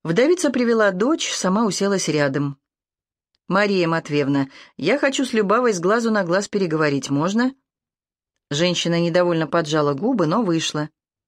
Вдовица привела дочь, сама уселась рядом. «Мария Матвеевна, я хочу с Любавой с глазу на глаз переговорить, можно?» Женщина недовольно поджала губы, но вышла.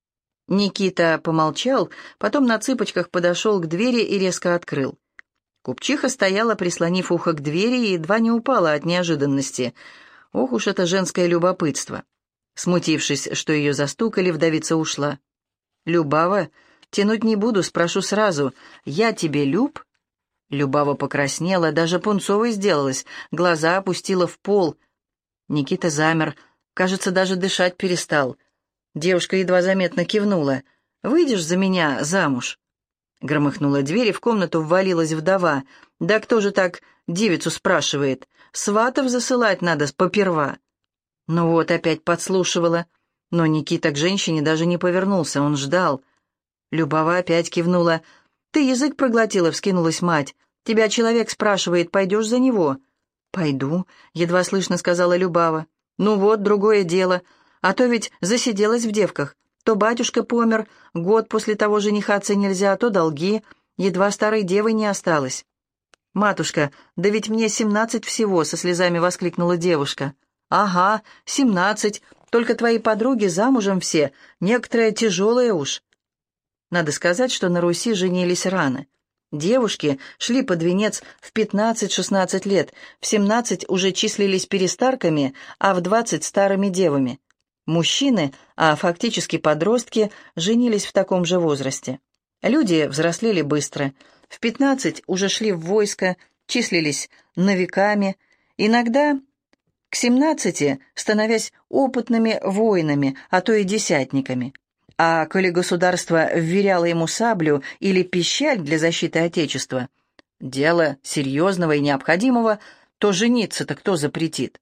Никита помолчал, потом на цыпочках подошел к двери и резко открыл. Купчиха стояла, прислонив ухо к двери, и едва не упала от неожиданности. Ох уж это женское любопытство. Смутившись, что ее застукали, вдовица ушла. «Любава, тянуть не буду, спрошу сразу. Я тебе люб?» Любава покраснела, даже пунцовой сделалась, глаза опустила в пол. Никита замер, кажется, даже дышать перестал. Девушка едва заметно кивнула. «Выйдешь за меня замуж?» Громыхнула дверь, и в комнату ввалилась вдова. «Да кто же так девицу спрашивает? Сватов засылать надо поперва». Ну вот, опять подслушивала. Но Никита к женщине даже не повернулся, он ждал. Любава опять кивнула. «Ты язык проглотила», — вскинулась мать. «Тебя человек спрашивает, пойдешь за него?» «Пойду», — едва слышно сказала Любава. «Ну вот, другое дело. А то ведь засиделась в девках. То батюшка помер, год после того женихаться нельзя, то долги. Едва старой девой не осталось». «Матушка, да ведь мне 17 всего», — со слезами воскликнула девушка. «Ага, 17. Только твои подруги замужем все, некоторые тяжелые уж». Надо сказать, что на Руси женились рано. Девушки шли под венец в 15-16 лет, в 17 уже числились перестарками, а в 20 старыми девами. Мужчины, а фактически подростки, женились в таком же возрасте. Люди взрослели быстро. В 15 уже шли в войско, числились новиками, иногда к 17 становясь опытными воинами, а то и десятниками. А коли государство вверяло ему саблю или пищаль для защиты Отечества, дело серьезного и необходимого, то жениться-то кто запретит?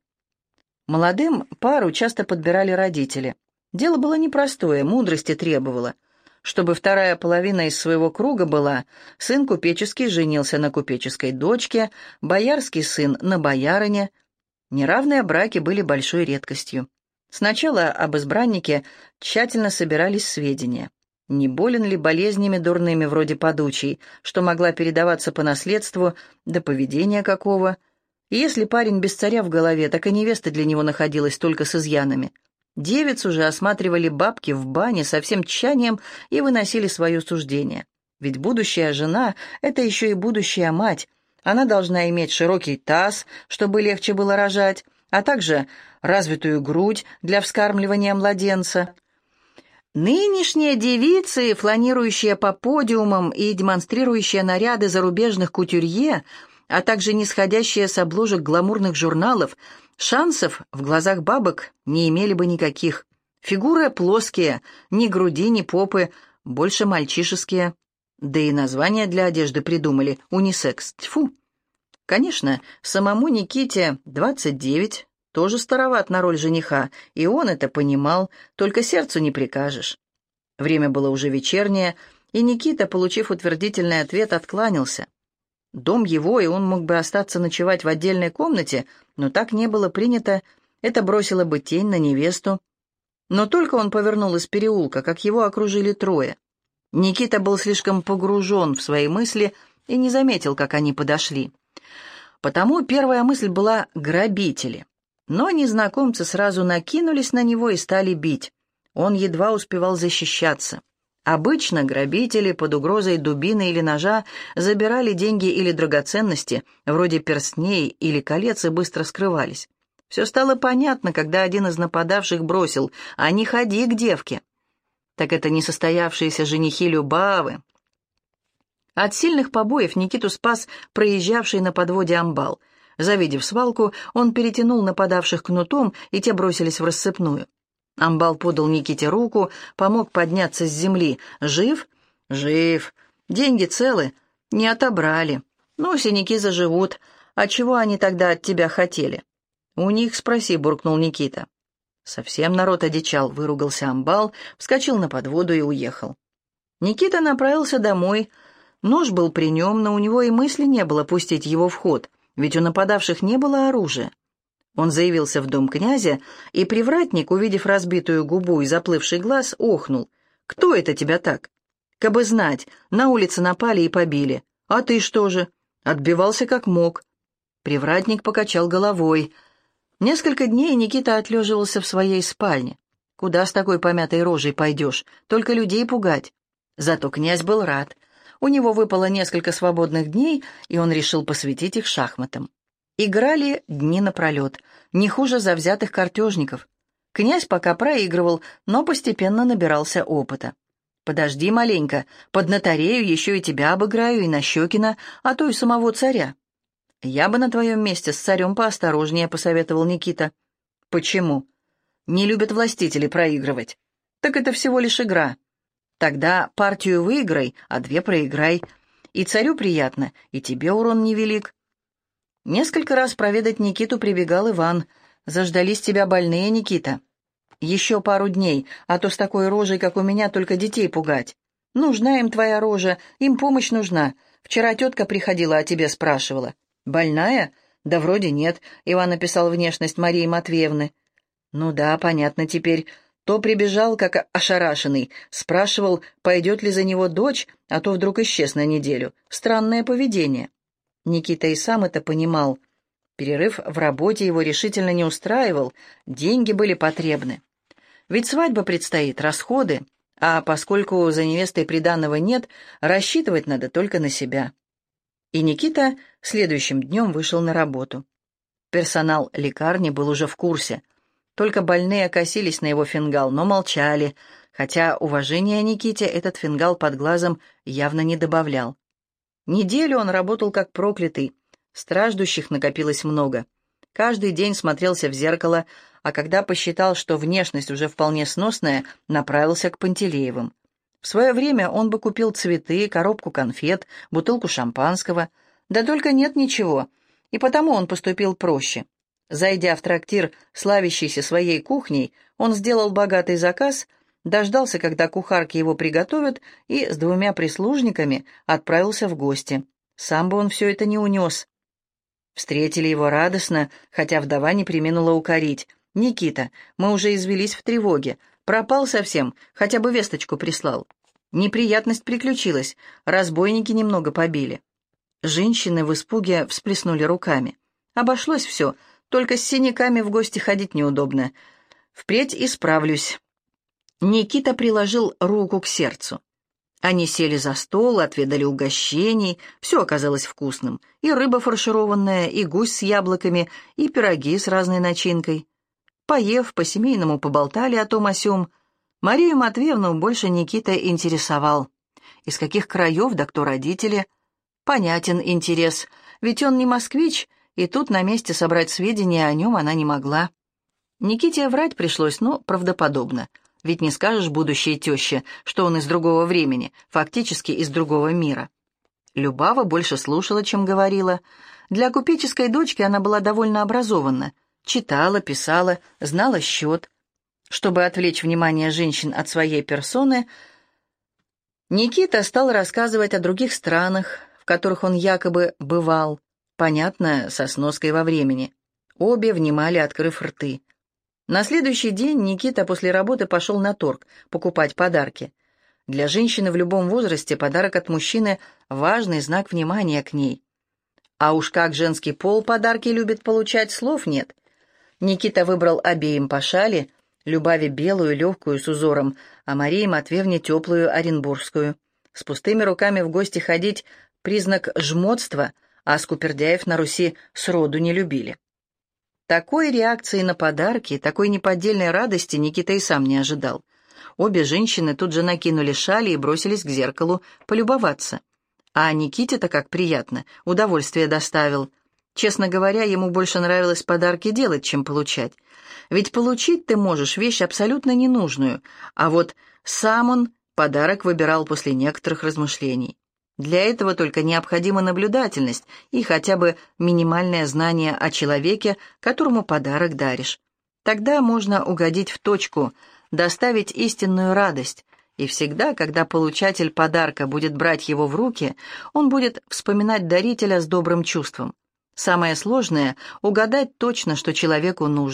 Молодым пару часто подбирали родители. Дело было непростое, мудрости требовало. Чтобы вторая половина из своего круга была, сын купеческий женился на купеческой дочке, боярский сын на боярине. Неравные браки были большой редкостью. Сначала об избраннике тщательно собирались сведения. Не болен ли болезнями дурными, вроде подучей, что могла передаваться по наследству, до поведения какого. И если парень без царя в голове, так и невеста для него находилась только с изъянами. Девицу же осматривали бабки в бане со всем тщанием и выносили свое суждение. Ведь будущая жена — это еще и будущая мать. Она должна иметь широкий таз, чтобы легче было рожать, а также развитую грудь для вскармливания младенца. Нынешние девицы, фланирующие по подиумам и демонстрирующие наряды зарубежных кутюрье, а также нисходящие с обложек гламурных журналов, шансов в глазах бабок не имели бы никаких. Фигуры плоские, ни груди, ни попы, больше мальчишеские. Да и названия для одежды придумали — унисекс. Тьфу! Конечно, самому Никите 29, тоже староват на роль жениха, и он это понимал, только сердцу не прикажешь. Время было уже вечернее, и Никита, получив утвердительный ответ, откланялся. Дом его, и он мог бы остаться ночевать в отдельной комнате, но так не было принято, это бросило бы тень на невесту. Но только он повернул из переулка, как его окружили трое. Никита был слишком погружен в свои мысли и не заметил, как они подошли. Потому первая мысль была «грабители». Но незнакомцы сразу накинулись на него и стали бить. Он едва успевал защищаться. Обычно грабители под угрозой дубины или ножа забирали деньги или драгоценности, вроде перстней или колец, и быстро скрывались. Все стало понятно, когда один из нападавших бросил: «А не ходи к девке». Так это несостоявшиеся женихи Любавы. От сильных побоев Никиту спас проезжавший на подводе амбал. Завидев свалку, он перетянул нападавших кнутом, и те бросились в рассыпную. Амбал подал Никите руку, помог подняться с земли. «Жив?» «Жив. Деньги целы?» «Не отобрали. Ну, синяки заживут. А чего они тогда от тебя хотели?» «У них спроси», — буркнул Никита. Совсем народ одичал, выругался амбал, вскочил на подводу и уехал. Никита направился домой. Нож был при нем, но у него и мысли не было пустить его в ход, ведь у нападавших не было оружия. Он заявился в дом князя, и привратник, увидев разбитую губу и заплывший глаз, охнул. «Кто это тебя так?» Кабы знать, на улице напали и побили. А ты что же? Отбивался как мог. Привратник покачал головой. Несколько дней Никита отлеживался в своей спальне. Куда с такой помятой рожей пойдешь? Только людей пугать. Зато князь был рад. У него выпало несколько свободных дней, и он решил посвятить их шахматам. Играли дни напролет, не хуже завзятых картежников. Князь пока проигрывал, но постепенно набирался опыта. «Подожди маленько, поднатарею, еще и тебя обыграю, и Нащекина, а то и самого царя». «Я бы на твоем месте с царем поосторожнее», — посоветовал Никита. «Почему?» «Не любят властители проигрывать». «Так это всего лишь игра». «Тогда партию выиграй, а две проиграй. И царю приятно, и тебе урон невелик». Несколько раз проведать Никиту прибегал Иван. «Заждались тебя больные, Никита. Еще пару дней, а то с такой рожей, как у меня, только детей пугать. Нужна им твоя рожа, им помощь нужна. Вчера тетка приходила, о тебе спрашивала». «Больная? Да вроде нет», — Иван написал внешность Марии Матвеевны. «Ну да, понятно теперь. То прибежал, как ошарашенный, спрашивал, пойдет ли за него дочь, а то вдруг исчез на неделю. Странное поведение». Никита и сам это понимал. Перерыв в работе его решительно не устраивал, деньги были потребны. Ведь свадьба предстоит, расходы, а поскольку за невестой приданого нет, рассчитывать надо только на себя. И Никита следующим днем вышел на работу. Персонал лекарни был уже в курсе. Только больные косились на его фингал, но молчали, хотя уважения Никите этот фингал под глазом явно не добавлял. Неделю он работал как проклятый. Страждущих накопилось много. Каждый день смотрелся в зеркало, а когда посчитал, что внешность уже вполне сносная, направился к Пантелеевым. В свое время он бы купил цветы, коробку конфет, бутылку шампанского. Да только нет ничего, и потому он поступил проще. Зайдя в трактир, славящийся своей кухней, он сделал богатый заказ, дождался, когда кухарки его приготовят, и с 2 прислужниками отправился в гости. Сам бы он все это не унес. Встретили его радостно, хотя вдова не преминула укорить. «Никита, мы уже извелись в тревоге. Пропал совсем, хотя бы весточку прислал. Неприятность приключилась, разбойники немного побили». Женщины в испуге всплеснули руками. «Обошлось все, только с синяками в гости ходить неудобно. Впредь исправлюсь». Никита приложил руку к сердцу. Они сели за стол, отведали угощений, все оказалось вкусным. И рыба фаршированная, и гусь с яблоками, и пироги с разной начинкой. Поев, по-семейному поболтали о том о сём. Марию Матвеевну больше Никита интересовал. Из каких краев, да кто родители? Понятен интерес, ведь он не москвич, и тут на месте собрать сведения о нем она не могла. Никите врать пришлось, но правдоподобно. Ведь не скажешь будущей теще, что он из другого времени, фактически из другого мира. Любава больше слушала, чем говорила. Для купеческой дочки она была довольно образованна. Читала, писала, знала счет. Чтобы отвлечь внимание женщин от своей персоны, Никита стал рассказывать о других странах, в которых он якобы бывал, понятно, со сноской во времени. Обе внимали, открыв рты. На следующий день Никита после работы пошел на торг покупать подарки. Для женщины в любом возрасте подарок от мужчины – важный знак внимания к ней. А уж как женский пол подарки любит получать, слов нет. Никита выбрал обеим по шали, Любави белую, легкую, с узором, а Марии Матвеевне теплую, оренбургскую. С пустыми руками в гости ходить – признак жмотства, а скупердяев на Руси сроду не любили. Такой реакции на подарки, такой неподдельной радости Никита и сам не ожидал. Обе женщины тут же накинули шали и бросились к зеркалу полюбоваться. А Никите-то как приятно, удовольствие доставил. Честно говоря, ему больше нравилось подарки делать, чем получать. Ведь получить ты можешь вещь абсолютно ненужную, а вот сам он подарок выбирал после некоторых размышлений. Для этого только необходима наблюдательность и хотя бы минимальное знание о человеке, которому подарок даришь. Тогда можно угодить в точку, доставить истинную радость, и всегда, когда получатель подарка будет брать его в руки, он будет вспоминать дарителя с добрым чувством. Самое сложное — угадать точно, что человеку нужно.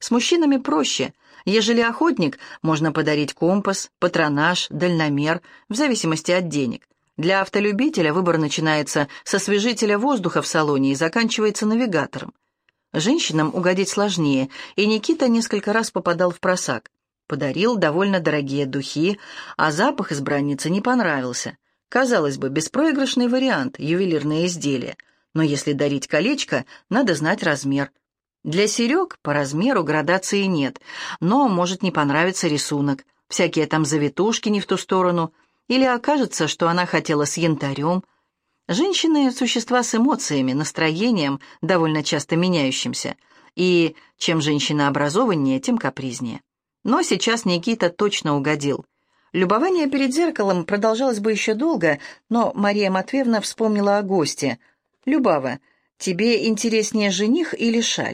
С мужчинами проще. Ежели охотник, можно подарить компас, патронаж, дальномер, в зависимости от денег. Для автолюбителя выбор начинается с освежителя воздуха в салоне и заканчивается навигатором. Женщинам угодить сложнее, и Никита несколько раз попадал в просак. Подарил довольно дорогие духи, а запах избранницы не понравился. Казалось бы, беспроигрышный вариант – ювелирное изделие. Но если дарить колечко, надо знать размер. Для серег по размеру градации нет, но может не понравиться рисунок, всякие там завитушки не в ту сторону, или окажется, что она хотела с янтарем. Женщины – существа с эмоциями, настроением, довольно часто меняющимся, и чем женщина образованнее, тем капризнее. Но сейчас Никита точно угодил. Любование перед зеркалом продолжалось бы еще долго, но Мария Матвеевна вспомнила о госте. «Любава, тебе интереснее жених или шаль?»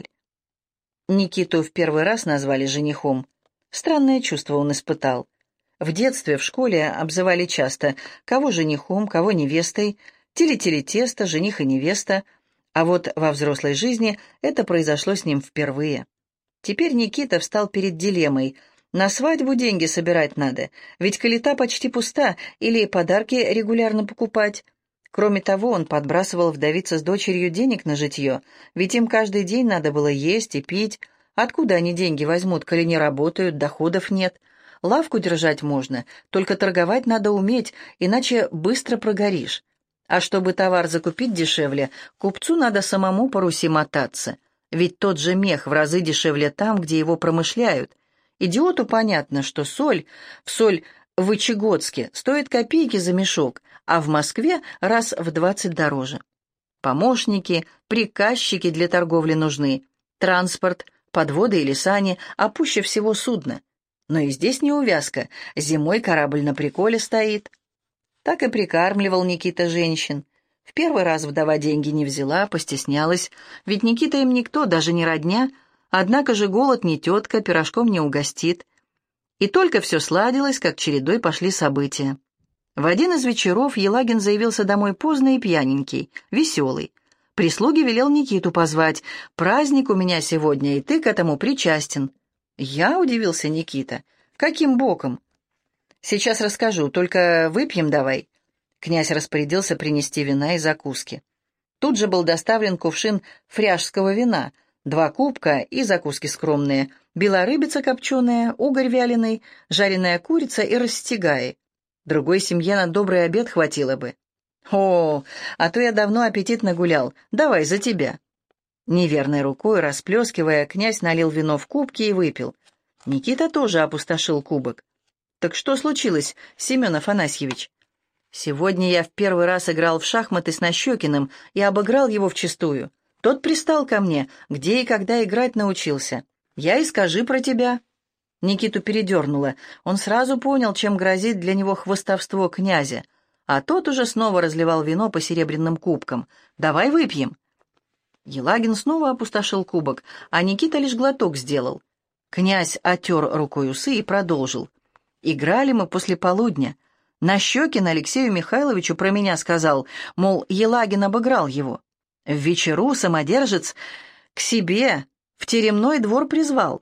Никиту в первый раз назвали женихом. Странное чувство он испытал. В детстве, в школе обзывали часто кого женихом, кого невестой, тили-тили-тесто, жених и невеста, а вот во взрослой жизни это произошло с ним впервые. Теперь Никита встал перед дилеммой. На свадьбу деньги собирать надо, ведь калита почти пуста, или подарки регулярно покупать. Кроме того, он подбрасывал вдовице с дочерью денег на житье, ведь им каждый день надо было есть и пить. Откуда они деньги возьмут, коли не работают, доходов нет? Лавку держать можно, только торговать надо уметь, иначе быстро прогоришь. А чтобы товар закупить дешевле, купцу надо самому по Руси мотаться. Ведь тот же мех в разы дешевле там, где его промышляют. Идиоту понятно, что соль в Вычегодске стоит копейки за мешок, а в Москве раз в 20 дороже. Помощники, приказчики для торговли нужны, транспорт, подводы или сани, а пуще всего судно. Но и здесь не увязка, зимой корабль на приколе стоит. Так и прикармливал Никита женщин. В первый раз вдова деньги не взяла, постеснялась, ведь Никита им никто, даже не родня, однако же голод не тетка, пирожком не угостит. И только все сладилось, как чередой пошли события. В один из вечеров Елагин заявился домой поздно и пьяненький, веселый. Прислуги велел Никиту позвать. «Праздник у меня сегодня, и ты к этому причастен». «Я?» — удивился Никита. «Каким боком?» «Сейчас расскажу, только выпьем давай». Князь распорядился принести вина и закуски. Тут же был доставлен кувшин фряжского вина, 2 кубка и закуски скромные, белорыбица копченая, угорь вяленый, жареная курица и растягаи. Другой семье на добрый обед хватило бы. «О, а то я давно аппетит нагулял, давай за тебя». Неверной рукой, расплескивая, князь налил вино в кубки и выпил. Никита тоже опустошил кубок. «Так что случилось, Семен Афанасьевич?» «Сегодня я в первый раз играл в шахматы с Нащекиным и обыграл его вчистую. Тот пристал ко мне, где и когда играть научился. Я и скажи про тебя». Никиту передернуло. Он сразу понял, чем грозит для него хвастовство князя. А тот уже снова разливал вино по серебряным кубкам. «Давай выпьем». Елагин снова опустошил кубок, а Никита лишь глоток сделал. Князь отер рукой усы и продолжил. «Играли мы после полудня. Нащекин Алексею Михайловичу про меня сказал, мол, Елагин обыграл его. В вечеру самодержец к себе в теремной двор призвал.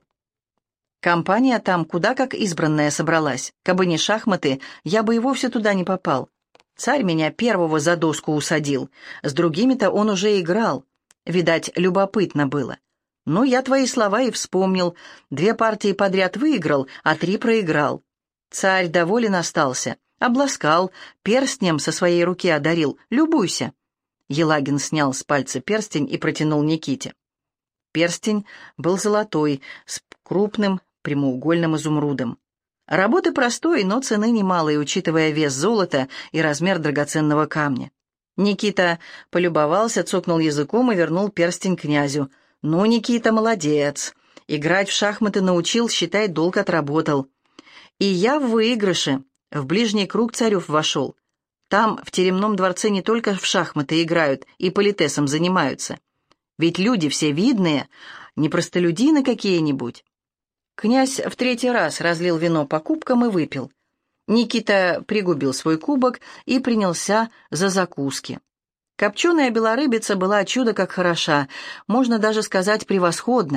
Компания там куда как избранная собралась. Кабы не шахматы, я бы и вовсе туда не попал. Царь меня первого за доску усадил, с другими-то он уже играл. Видать, любопытно было. Ну, я твои слова и вспомнил. 2 партии подряд выиграл, а 3 проиграл. Царь доволен остался, обласкал, перстнем со своей руки одарил. Любуйся». Елагин снял с пальца перстень и протянул Никите. Перстень был золотой, с крупным прямоугольным изумрудом. Работы простой, но цены немалые, учитывая вес золота и размер драгоценного камня. Никита полюбовался, цокнул языком и вернул перстень князю. «Ну, Никита, молодец. Играть в шахматы научил, считай, долг отработал. И я в выигрыше. В ближний круг царев вошел. Там, в теремном дворце, не только в шахматы играют и политесом занимаются. Ведь люди все видные, не простолюдины какие-нибудь». Князь в 3-й раз разлил вино по кубкам и выпил. Никита пригубил свой кубок и принялся за закуски. Копченая белорыбица была чудо как хороша, можно даже сказать превосходно.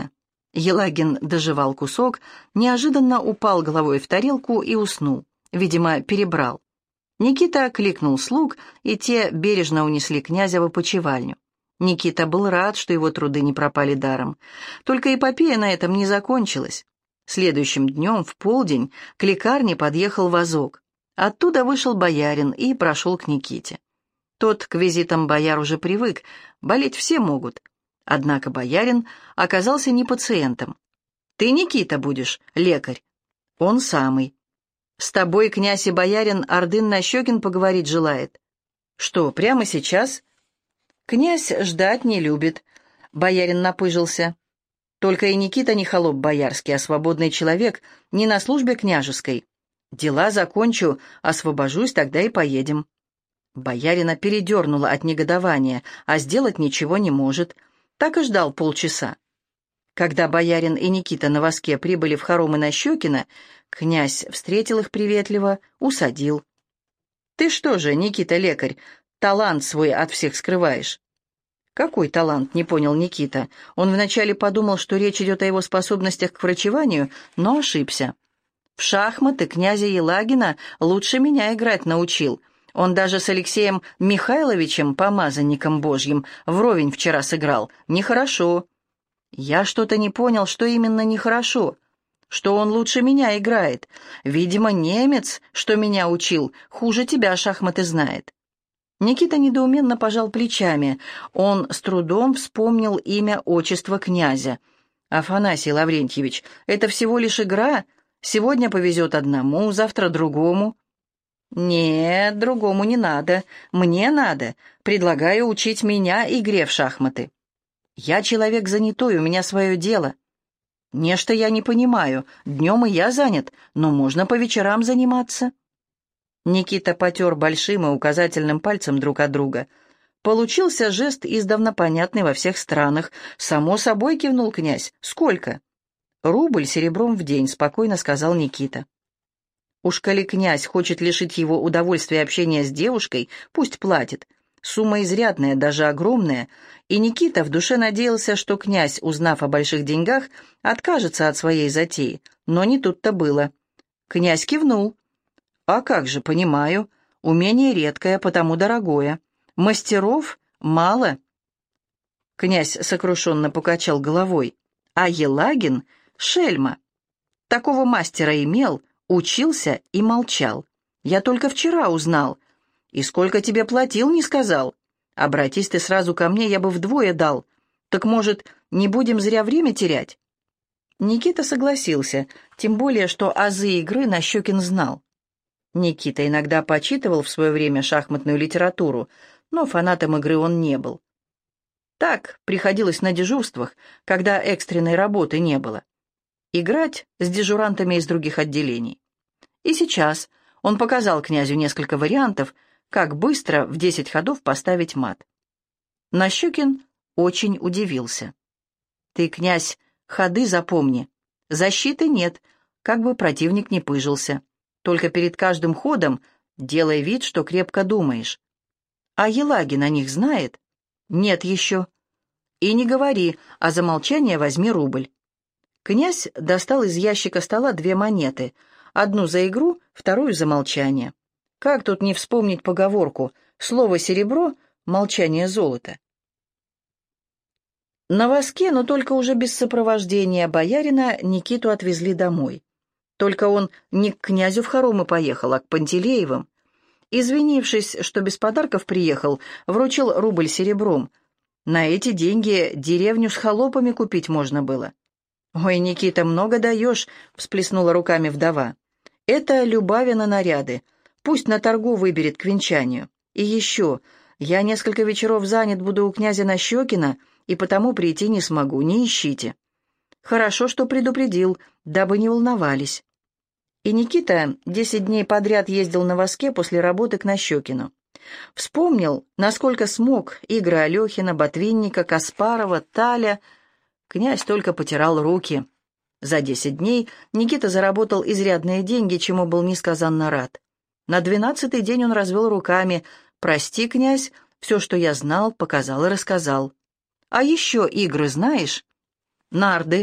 Елагин дожевал кусок, неожиданно упал головой в тарелку и уснул. Видимо, перебрал. Никита кликнул слуг, и те бережно унесли князя в опочивальню. Никита был рад, что его труды не пропали даром. Только эпопея на этом не закончилась. Следующим днем, в полдень, к лекарне подъехал вазок. Оттуда вышел боярин и прошел к Никите. Тот к визитам бояр уже привык, болеть все могут. Однако боярин оказался не пациентом. «Ты, Никита, будешь, лекарь?» «Он самый. С тобой князь и боярин Ордын-Нащекин поговорить желает». «Что, прямо сейчас?» «Князь ждать не любит», — боярин напыжился. «Только и Никита не холоп боярский, а свободный человек, не на службе княжеской. Дела закончу, освобожусь, тогда и поедем». Боярина передернуло от негодования, а сделать ничего не может. Так и ждал полчаса. Когда боярин и Никита на воске прибыли в хоромы Нащекина, князь встретил их приветливо, усадил. «Ты что же, Никита лекарь, талант свой от всех скрываешь?» «Какой талант?» — не понял Никита. Он вначале подумал, что речь идет о его способностях к врачеванию, но ошибся. «В шахматы князя Елагина лучше меня играть научил. Он даже с Алексеем Михайловичем, помазанником Божьим, вровень вчера сыграл. Нехорошо». «Я что-то не понял, что именно нехорошо. Что он лучше меня играет. Видимо, немец, что меня учил, хуже тебя шахматы знает». Никита недоуменно пожал плечами. Он с трудом вспомнил имя, отчество князя. «Афанасий Лаврентьевич, это всего лишь игра. Сегодня повезет одному, завтра другому». «Нет, другому не надо. Мне надо. Предлагаю учить меня игре в шахматы. Я человек занятой, у меня свое дело». «Нечто я не понимаю. Днем и я занят, но можно по вечерам заниматься». Никита потер большим и указательным пальцем друг от друга. Получился жест, издавна понятный во всех странах. «Само собой», — кивнул князь. «Сколько?» «Рубль серебром в день», — спокойно сказал Никита. Уж коли князь хочет лишить его удовольствия общения с девушкой, пусть платит. Сумма изрядная, даже огромная, и Никита в душе надеялся, что князь, узнав о больших деньгах, откажется от своей затеи, но не тут-то было. Князь кивнул. «А как же, понимаю, умение редкое, потому дорогое. Мастеров мало». Князь сокрушенно покачал головой. «А Елагин — шельма. Такого мастера имел, учился и молчал. Я только вчера узнал. И сколько тебе платил, не сказал. Обратись ты сразу ко мне, я бы вдвое дал. Так, может, не будем зря время терять?» Никита согласился, тем более, что азы игры Нащекин знал. Никита иногда почитывал в свое время шахматную литературу, но фанатом игры он не был. Так приходилось на дежурствах, когда экстренной работы не было. Играть с дежурантами из других отделений. И сейчас он показал князю несколько вариантов, как быстро в 10 ходов поставить мат. Нащекин очень удивился. «Ты, князь, ходы запомни. Защиты нет, как бы противник не пыжился. Только перед каждым ходом делай вид, что крепко думаешь. А Елагин о них знает? Нет еще. И не говори, а за молчание возьми рубль». Князь достал из ящика стола 2 монеты, одну за игру, вторую за молчание. Как тут не вспомнить поговорку «слово серебро, молчание золото»? На воске, но только уже без сопровождения боярина, Никиту отвезли домой. Только он не к князю в хоромы поехал, а к Пантелеевым. Извинившись, что без подарков приехал, вручил рубль серебром. На эти деньги деревню с холопами купить можно было. «Ой, Никита, много даешь», — всплеснула руками вдова. «Это Любавина наряды. Пусть на торгу выберет к венчанию. И еще, я несколько вечеров занят буду у князя Нащекина, и потому прийти не смогу, не ищите». Хорошо, что предупредил, дабы не волновались. И Никита 10 дней подряд ездил на воске после работы к Нащекину. Вспомнил, насколько смог игры Алехина, Ботвинника, Каспарова, Таля. Князь только потирал руки. За 10 дней Никита заработал изрядные деньги, чему был несказанно рад. На 12-й день он развел руками. «Прости, князь, все, что я знал, показал и рассказал. А еще игры знаешь?» «Нарды.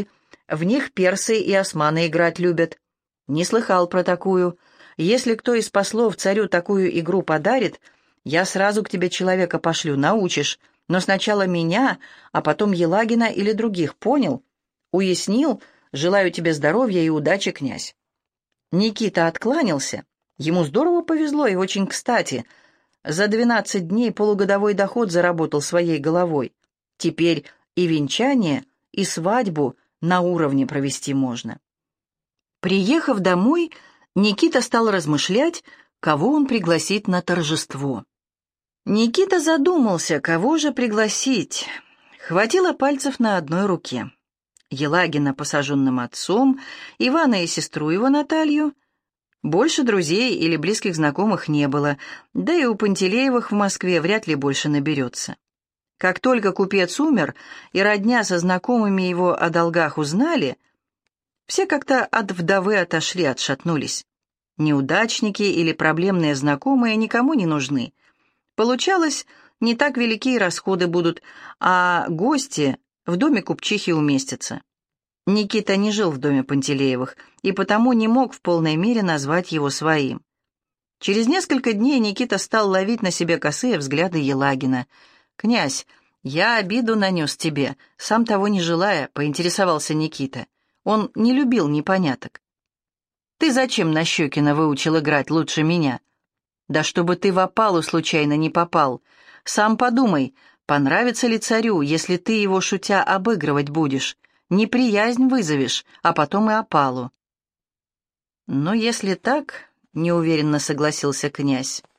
В них персы и османы играть любят. Не слыхал про такую. Если кто из послов царю такую игру подарит, я сразу к тебе человека пошлю, научишь. Но сначала меня, а потом Елагина или других, понял? Уяснил? Желаю тебе здоровья и удачи, князь». Никита откланялся. Ему здорово повезло и очень кстати. За 12 дней полугодовой доход заработал своей головой. Теперь и венчание, и свадьбу на уровне провести можно. Приехав домой, Никита стал размышлять, кого он пригласит на торжество. Никита задумался, кого же пригласить. Хватило пальцев на одной руке. Елагина посаженным отцом, Ивана и сестру его Наталью. Больше друзей или близких знакомых не было, да и у Пантелеевых в Москве вряд ли больше наберется. Как только купец умер, и родня со знакомыми его о долгах узнали, все как-то от вдовы отошли, отшатнулись. Неудачники или проблемные знакомые никому не нужны. Получалось, не так великие расходы будут, а гости в доме купчихи уместятся. Никита не жил в доме Пантелеевых и потому не мог в полной мере назвать его своим. Через несколько дней Никита стал ловить на себе косые взгляды Елагина. «Князь, я обиду нанес тебе, сам того не желая», — поинтересовался Никита. Он не любил непоняток. «Ты зачем Нащекина выучил играть лучше меня?» «Да чтобы ты в опалу случайно не попал. Сам подумай, понравится ли царю, если ты его шутя обыгрывать будешь. Неприязнь вызовешь, а потом и опалу». «Ну, если так», — неуверенно согласился князь.